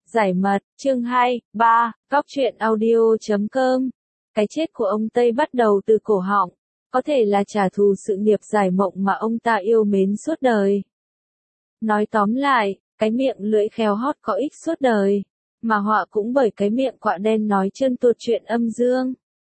Giải mật, chương 2, 3, Góc truyện audio.com. Cái chết của ông Tây bắt đầu từ cổ họng, có thể là trả thù sự nghiệp giải mộng mà ông ta yêu mến suốt đời. Nói tóm lại, cái miệng lưỡi khéo hót có ích suốt đời, mà họa cũng bởi cái miệng quạ đen nói trơn tuột chuyện âm dương.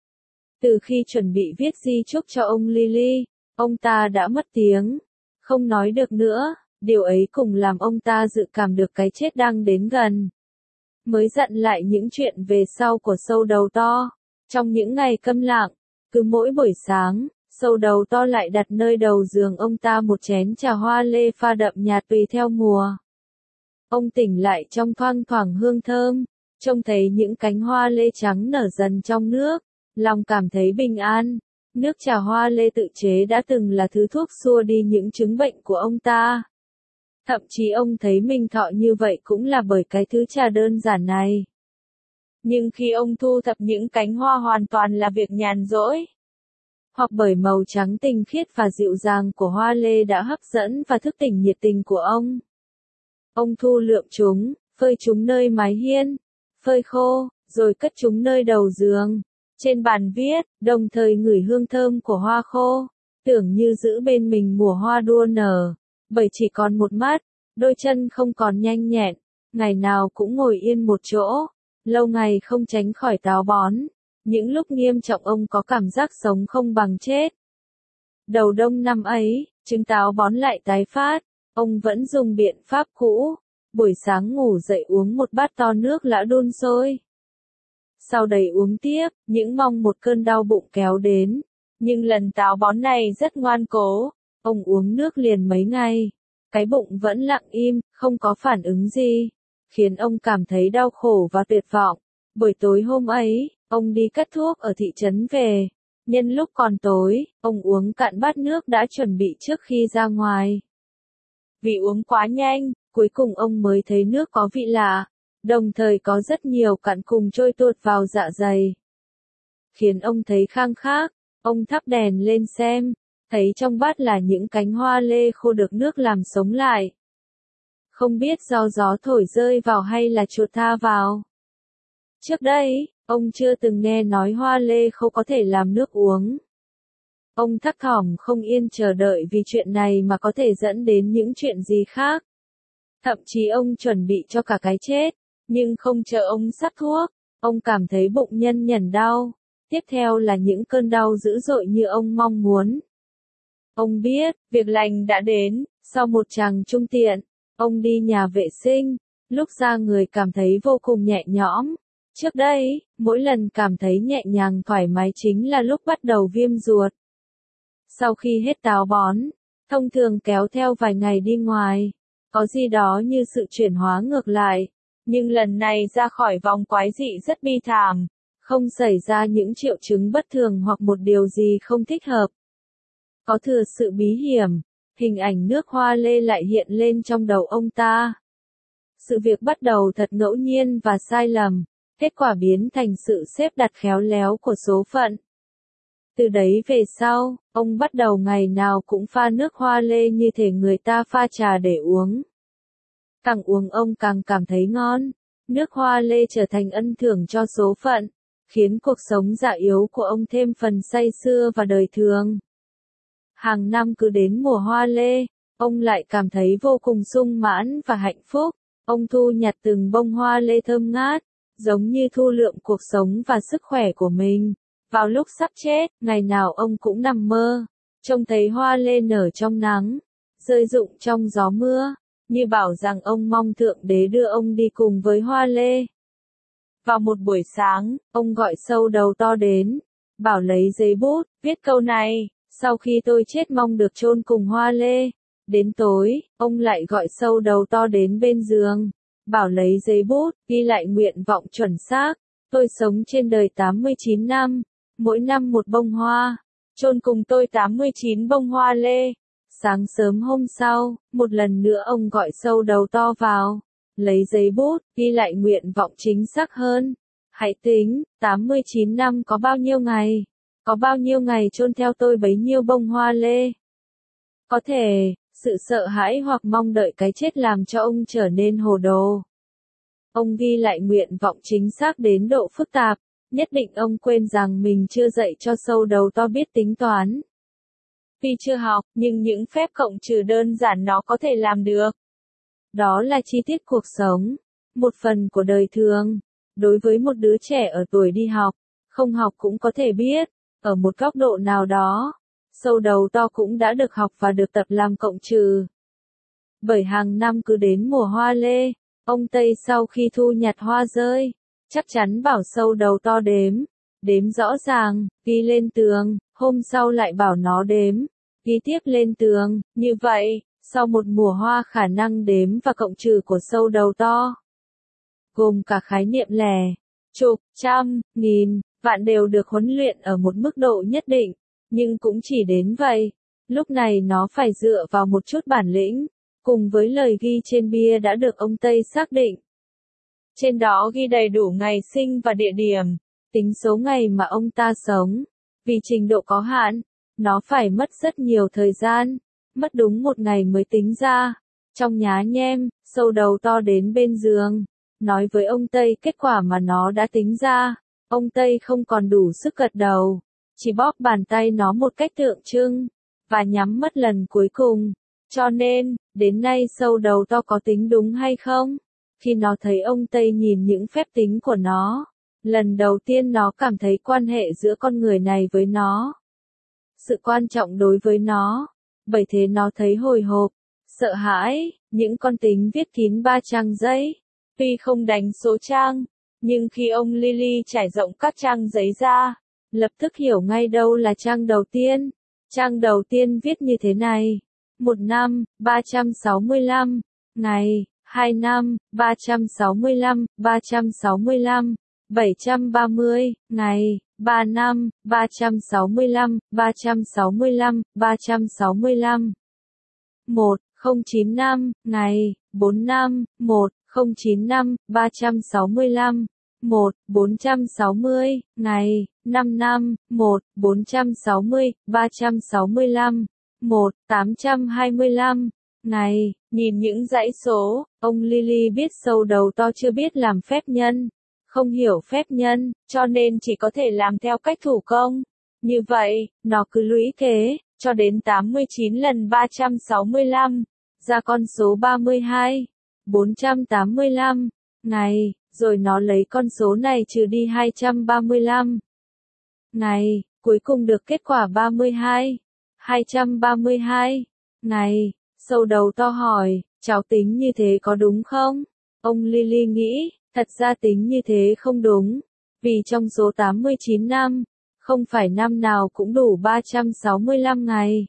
Từ khi chuẩn bị viết di chúc cho ông Lily, ông ta đã mất tiếng, không nói được nữa, điều ấy cùng làm ông ta dự cảm được cái chết đang đến gần. Mới dặn lại những chuyện về sau của sâu đầu to. Trong những ngày câm lặng, cứ mỗi buổi sáng, sâu đầu to lại đặt nơi đầu giường ông ta một chén trà hoa lê pha đậm nhạt tùy theo mùa. Ông tỉnh lại trong thoang thoảng hương thơm, trông thấy những cánh hoa lê trắng nở dần trong nước, lòng cảm thấy bình an. Nước trà hoa lê tự chế đã từng là thứ thuốc xua đi những chứng bệnh của ông ta. Thậm chí ông thấy mình thọ như vậy cũng là bởi cái thứ trà đơn giản này. Nhưng khi ông thu thập những cánh hoa hoàn toàn là việc nhàn rỗi. Hoặc bởi màu trắng tinh khiết và dịu dàng của hoa lê đã hấp dẫn và thức tỉnh nhiệt tình của ông. Ông thu lượm chúng, phơi chúng nơi mái hiên, phơi khô, rồi cất chúng nơi đầu giường, trên bàn viết, đồng thời ngửi hương thơm của hoa khô, tưởng như giữ bên mình mùa hoa đua nở. Bởi chỉ còn một mắt, đôi chân không còn nhanh nhẹn, ngày nào cũng ngồi yên một chỗ, lâu ngày không tránh khỏi táo bón. Những lúc nghiêm trọng ông có cảm giác sống không bằng chết. Đầu đông năm ấy, chứng táo bón lại tái phát, ông vẫn dùng biện pháp cũ, buổi sáng ngủ dậy uống một bát to nước lã đun sôi. Sau đấy uống tiếp, những mong một cơn đau bụng kéo đến, nhưng lần táo bón này rất ngoan cố. Ông uống nước liền mấy ngày, cái bụng vẫn lặng im, không có phản ứng gì, khiến ông cảm thấy đau khổ và tuyệt vọng. Buổi tối hôm ấy, ông đi cắt thuốc ở thị trấn về. Nhân lúc còn tối, ông uống cạn bát nước đã chuẩn bị trước khi ra ngoài. Vì uống quá nhanh, cuối cùng ông mới thấy nước có vị lạ, đồng thời có rất nhiều cặn cùng trôi tuột vào dạ dày. Khiến ông thấy khang khác, ông thắp đèn lên xem. Thấy trong bát là những cánh hoa lê khô được nước làm sống lại. Không biết do gió thổi rơi vào hay là chuột tha vào. Trước đây, ông chưa từng nghe nói hoa lê khô có thể làm nước uống. Ông thấp thỏm không yên chờ đợi vì chuyện này mà có thể dẫn đến những chuyện gì khác. Thậm chí ông chuẩn bị cho cả cái chết, nhưng không chờ ông sắc thuốc, ông cảm thấy bụng nhân nhẩn đau. Tiếp theo là những cơn đau dữ dội như ông mong muốn. Ông biết, việc lành đã đến, sau một chàng trung tiện, ông đi nhà vệ sinh, lúc ra người cảm thấy vô cùng nhẹ nhõm. Trước đây, mỗi lần cảm thấy nhẹ nhàng thoải mái chính là lúc bắt đầu viêm ruột. Sau khi hết táo bón, thông thường kéo theo vài ngày đi ngoài, có gì đó như sự chuyển hóa ngược lại, nhưng lần này ra khỏi vòng quái dị rất bi thảm, không xảy ra những triệu chứng bất thường hoặc một điều gì không thích hợp. Có thừa sự bí hiểm, hình ảnh nước hoa lê lại hiện lên trong đầu ông ta. Sự việc bắt đầu thật ngẫu nhiên và sai lầm, kết quả biến thành sự xếp đặt khéo léo của số phận. Từ đấy về sau, ông bắt đầu ngày nào cũng pha nước hoa lê như thể người ta pha trà để uống. Càng uống ông càng cảm thấy ngon, nước hoa lê trở thành ân thưởng cho số phận, khiến cuộc sống dạ yếu của ông thêm phần say sưa và đời thường. Hàng năm cứ đến mùa hoa lê, ông lại cảm thấy vô cùng sung mãn và hạnh phúc. Ông thu nhặt từng bông hoa lê thơm ngát, giống như thu lượm cuộc sống và sức khỏe của mình. Vào lúc sắp chết, ngày nào ông cũng nằm mơ, trông thấy hoa lê nở trong nắng, rơi rụng trong gió mưa, như bảo rằng ông mong Thượng Đế đưa ông đi cùng với hoa lê. Vào một buổi sáng, ông gọi sâu đầu to đến, bảo lấy giấy bút, viết câu này. Sau khi tôi chết mong được chôn cùng hoa lê. Đến tối, ông lại gọi sâu đầu to đến bên giường, bảo lấy giấy bút, ghi lại nguyện vọng chuẩn xác. Tôi sống trên đời 89 năm, mỗi năm một bông hoa, chôn cùng tôi 89 bông hoa lê. Sáng sớm hôm sau, một lần nữa ông gọi sâu đầu to vào, lấy giấy bút, ghi lại nguyện vọng chính xác hơn. Hãy tính, 89 năm có bao nhiêu ngày? Có bao nhiêu ngày chôn theo tôi bấy nhiêu bông hoa lê? Có thể, sự sợ hãi hoặc mong đợi cái chết làm cho ông trở nên hồ đồ. Ông ghi lại nguyện vọng chính xác đến độ phức tạp, nhất định ông quên rằng mình chưa dạy cho sâu đầu to biết tính toán. Tuy chưa học, nhưng những phép cộng trừ đơn giản nó có thể làm được. Đó là chi tiết cuộc sống, một phần của đời thường. Đối với một đứa trẻ ở tuổi đi học, không học cũng có thể biết, ở một góc độ nào đó, sâu đầu to cũng đã được học và được tập làm cộng trừ. Bởi hàng năm cứ đến mùa hoa lê, ông Tây sau khi thu nhặt hoa rơi, chắc chắn bảo sâu đầu to đếm rõ ràng, ghi lên tường, hôm sau lại bảo nó đếm, ghi tiếp lên tường, như vậy, sau một mùa hoa khả năng đếm và cộng trừ của sâu đầu to, gồm cả khái niệm lẻ, chục, trăm, nghìn, vạn đều được huấn luyện ở một mức độ nhất định, nhưng cũng chỉ đến vậy. Lúc này nó phải dựa vào một chút bản lĩnh, cùng với lời ghi trên bia đã được ông Tây xác định. Trên đó ghi đầy đủ ngày sinh và địa điểm, tính số ngày mà ông ta sống. Vì trình độ có hạn, nó phải mất rất nhiều thời gian, mất đúng một ngày mới tính ra. Trong nhá nhem, sâu đầu to đến bên giường, nói với ông Tây kết quả mà nó đã tính ra. Ông Tây không còn đủ sức gật đầu, chỉ bóp bàn tay nó một cách tượng trưng, và nhắm mắt lần cuối cùng. Cho nên, đến nay sâu đầu to có tính đúng hay không? Khi nó thấy ông Tây nhìn những phép tính của nó, lần đầu tiên nó cảm thấy quan hệ giữa con người này với nó, sự quan trọng đối với nó, bởi thế nó thấy hồi hộp, sợ hãi. Những con tính viết kín 3 trang giấy, tuy không đánh số trang, nhưng khi ông Lily trải rộng các trang giấy ra, lập tức hiểu ngay đâu là trang đầu tiên. Trang đầu tiên viết như thế này: 1 năm, 365 ngày, 2 năm, 365, 730 ngày, 3 năm, 365, 1, 095 ngày, 4 năm, 1, 095, 460 ngày, 5 năm, 1, 825 ngày. Nhìn những dãy số, ông Lily biết sâu đầu to chưa biết làm phép nhân, không hiểu phép nhân, cho nên chỉ có thể làm theo cách thủ công. Như vậy, nó cứ lũy kế, cho đến 89 lần 365, ra con số 32, 485 ngày, rồi nó lấy con số này trừ đi 235 ngày, cuối cùng được kết quả 32, 232 ngày. Sâu đầu to hỏi, cháu tính như thế có đúng không? Ông Lily nghĩ, thật ra tính như thế không đúng, vì trong số 89 năm, không phải năm nào cũng đủ 365 ngày.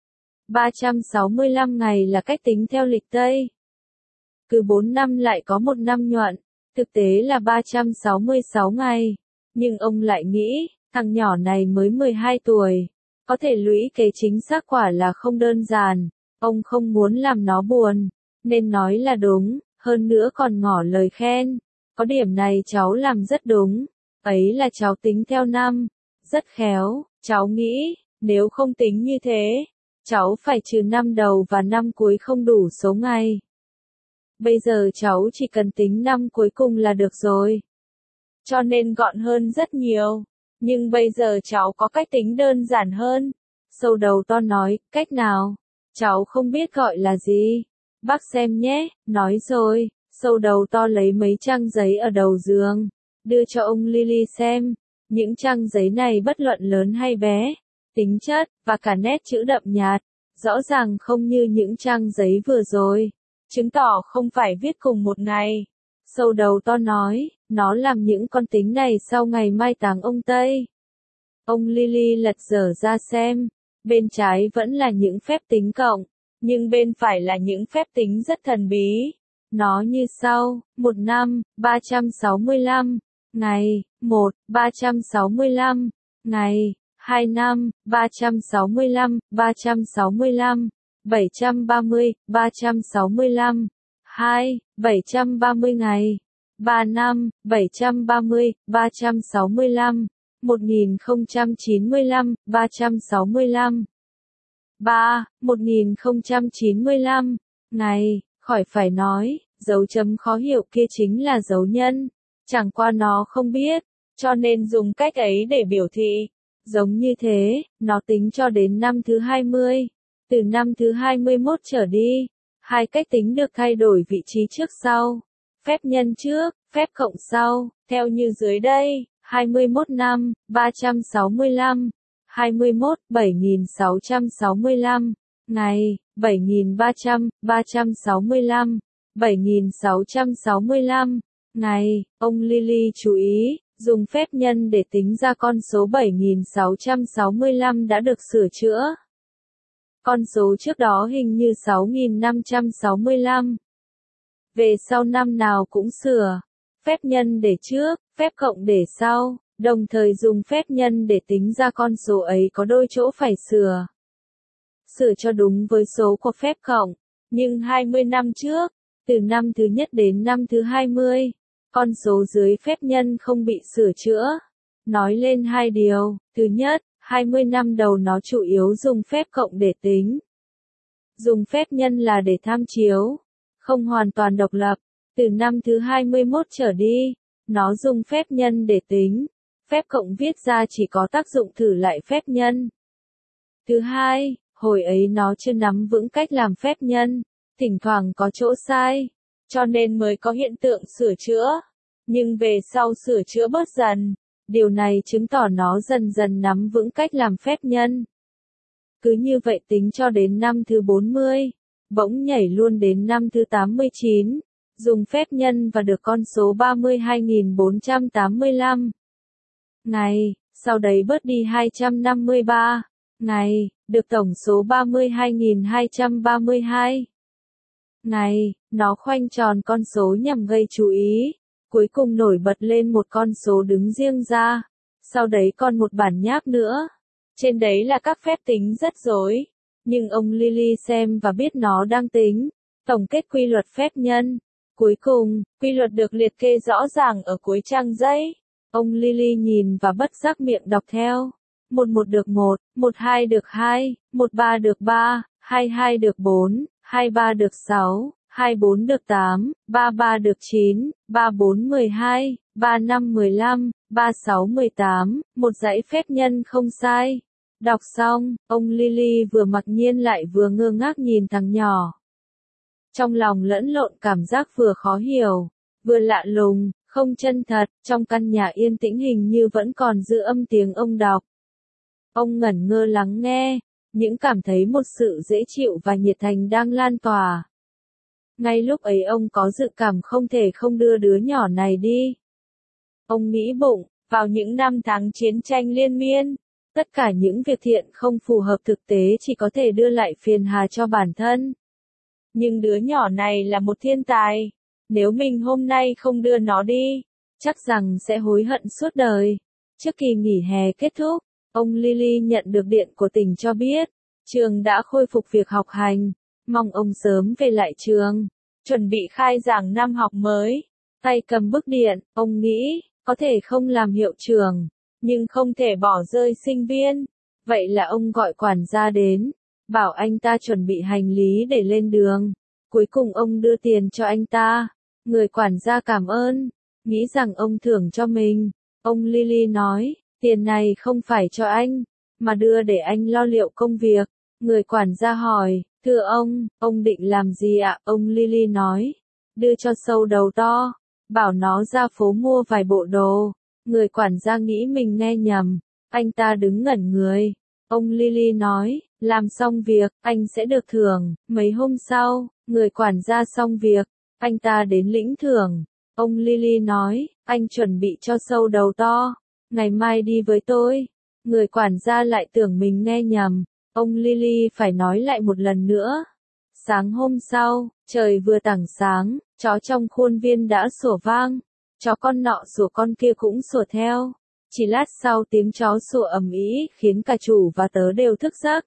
365 ngày là cách tính theo lịch Tây. Cứ 4 năm lại có một năm nhuận, thực tế là 366 ngày. Nhưng ông lại nghĩ, thằng nhỏ này mới 12 tuổi, có thể lũy kế chính xác quả là không đơn giản. Ông không muốn làm nó buồn, nên nói là đúng, hơn nữa còn ngỏ lời khen. Có điểm này cháu làm rất đúng, ấy là cháu tính theo năm, rất khéo. Cháu nghĩ, nếu không tính như thế, cháu phải trừ năm đầu và năm cuối không đủ số ngày. Bây giờ cháu chỉ cần tính năm cuối cùng là được rồi. Cho nên gọn hơn rất nhiều. Nhưng bây giờ cháu có cách tính đơn giản hơn. Sâu đầu to nói, cách nào? Cháu không biết gọi là gì. Bác xem nhé, nói rồi. Sâu đầu to lấy mấy trang giấy ở đầu giường, đưa cho ông Lily xem. Những trang giấy này bất luận lớn hay bé, tính chất, và cả nét chữ đậm nhạt, rõ ràng không như những trang giấy vừa rồi, chứng tỏ không phải viết cùng một ngày. Sâu đầu to nói, nó làm những con tính này sau ngày mai táng ông Tây. Ông Lily lật dở ra xem, bên trái vẫn là những phép tính cộng, nhưng bên phải là những phép tính rất thần bí. Nó như sau: 1 năm, 365 ngày, 1, 365 ngày, 2 năm, 365, 730, 2, 730 ngày, 3 năm, 730, 1095, 3, 1095 ngày. Khỏi phải nói, Dấu chấm khó hiểu kia chính là dấu nhân. Chẳng qua nó không biết, cho nên dùng cách ấy để biểu thị. Giống như thế, nó tính cho đến năm thứ 20. Từ năm thứ 21 trở đi, hai cách tính được thay đổi vị trí trước sau. Phép nhân trước, phép cộng sau, theo như dưới đây, 21 năm, 365, 21, 7665, ngày, 7300, 365, 7665, ngày, ông Lily chú ý, dùng phép nhân để tính ra con số 7665 đã được sửa chữa. Con số trước đó hình như 6565. Về sau năm nào cũng sửa. Phép nhân để trước, phép cộng để sau, đồng thời dùng phép nhân để tính ra con số ấy có đôi chỗ phải sửa. Sửa cho đúng với số của phép cộng. Nhưng 20 năm trước, từ năm thứ nhất đến năm thứ 20, con số dưới phép nhân không bị sửa chữa. Nói lên hai điều. Thứ nhất, 20 năm đầu nó chủ yếu dùng phép cộng để tính. Dùng phép nhân là để tham chiếu, không hoàn toàn độc lập. Từ năm thứ 21 trở đi, nó dùng phép nhân để tính. Phép cộng viết ra chỉ có tác dụng thử lại phép nhân. Thứ hai, hồi ấy nó chưa nắm vững cách làm phép nhân, thỉnh thoảng có chỗ sai, cho nên mới có hiện tượng sửa chữa. Nhưng về sau sửa chữa bớt dần, điều này chứng tỏ nó dần dần nắm vững cách làm phép nhân. Cứ như vậy tính cho đến năm thứ 40, bỗng nhảy luôn đến năm thứ 89, dùng phép nhân và được con số 32.485 ngày, sau đấy bớt đi 253 ngày, được tổng số 32.232 ngày. Nó khoanh tròn con số nhằm gây chú ý, cuối cùng nổi bật lên một con số đứng riêng ra, sau đấy còn một bản nháp nữa. Trên đấy là các phép tính rất rối, nhưng ông Lily xem và biết nó đang tính. Tổng kết quy luật phép nhân. Cuối cùng, quy luật được liệt kê rõ ràng ở cuối trang giấy. Ông Lily nhìn và bất giác miệng đọc theo. 11 được 1, 12 được 2, 13 được 3, 22 được 4, 23 được 6, 24 được 8, 33 được 9, 34 12, 35 15, 36 18, một dãy phép nhân không sai. Đọc xong, ông Lily vừa mặc nhiên lại vừa ngơ ngác nhìn thằng nhỏ. Trong lòng lẫn lộn cảm giác vừa khó hiểu, vừa lạ lùng, không chân thật. Trong căn nhà yên tĩnh hình như vẫn còn giữ âm tiếng ông đọc. Ông ngẩn ngơ lắng nghe, những cảm thấy một sự dễ chịu và nhiệt thành đang lan tỏa. Ngay lúc ấy ông có dự cảm không thể không đưa đứa nhỏ này đi. Ông nghĩ bụng, vào những năm tháng chiến tranh liên miên, tất cả những việc thiện không phù hợp thực tế chỉ có thể đưa lại phiền hà cho bản thân. Nhưng đứa nhỏ này là một thiên tài, nếu mình hôm nay không đưa nó đi, chắc rằng sẽ hối hận suốt đời. Trước kỳ nghỉ hè kết thúc, ông Lily nhận được điện của tỉnh cho biết, trường đã khôi phục việc học hành, mong ông sớm về lại trường, chuẩn bị khai giảng năm học mới. Tay cầm bức điện, ông nghĩ, có thể không làm hiệu trưởng, nhưng không thể bỏ rơi sinh viên. Vậy là ông gọi quản gia đến, bảo anh ta chuẩn bị hành lý để lên đường. Cuối cùng ông đưa tiền cho anh ta. Người quản gia cảm ơn, nghĩ rằng ông thưởng cho mình. Ông Lily nói, tiền này không phải cho anh, mà đưa để anh lo liệu công việc. Người quản gia hỏi, thưa ông định làm gì ạ? Ông Lily nói, đưa cho sâu đầu to, bảo nó ra phố mua vài bộ đồ. Người quản gia nghĩ mình nghe nhầm, anh ta đứng ngẩn người. Ông Lily nói, làm xong việc, anh sẽ được thưởng. Mấy hôm sau, người quản gia xong việc, anh ta đến lĩnh thưởng. Ông Lily nói, anh chuẩn bị cho sâu đầu to, ngày mai đi với tôi. Người quản gia lại tưởng mình nghe nhầm, ông Lily phải nói lại một lần nữa. Sáng hôm sau, trời vừa tảng sáng, chó trong khuôn viên đã sủa vang. Chó con nọ sủa con kia cũng sủa theo. Chỉ lát sau tiếng chó sủa ầm ĩ khiến cả chủ và tớ đều thức giấc.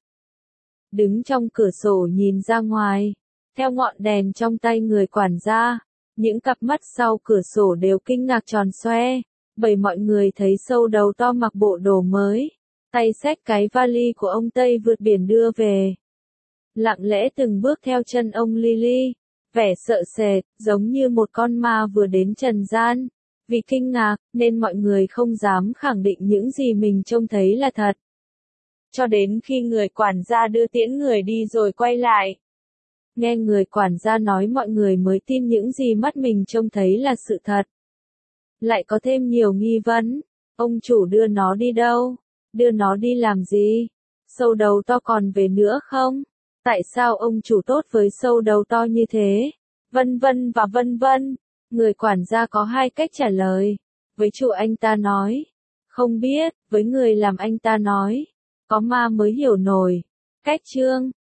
Đứng trong cửa sổ nhìn ra ngoài, theo ngọn đèn trong tay người quản gia, những cặp mắt sau cửa sổ đều kinh ngạc tròn xoe, bởi mọi người thấy sâu đầu to mặc bộ đồ mới, tay xách cái vali của ông Tây vượt biển đưa về. Lặng lẽ từng bước theo chân ông Lily, vẻ sợ sệt, giống như một con ma vừa đến trần gian. Vì kinh ngạc, nên mọi người không dám khẳng định những gì mình trông thấy là thật. Cho đến khi người quản gia đưa tiễn người đi rồi quay lại. Nghe người quản gia nói mọi người mới tin những gì mắt mình trông thấy là sự thật. Lại có thêm nhiều nghi vấn. Ông chủ đưa nó đi đâu? Đưa nó đi làm gì? Sâu đầu to còn về nữa không? Tại sao ông chủ tốt với sâu đầu to như thế? Vân vân và vân vân. Người quản gia có hai cách trả lời. Với chủ anh ta nói. Không biết, với người làm anh ta nói. Có ma mới hiểu nổi. Cách chương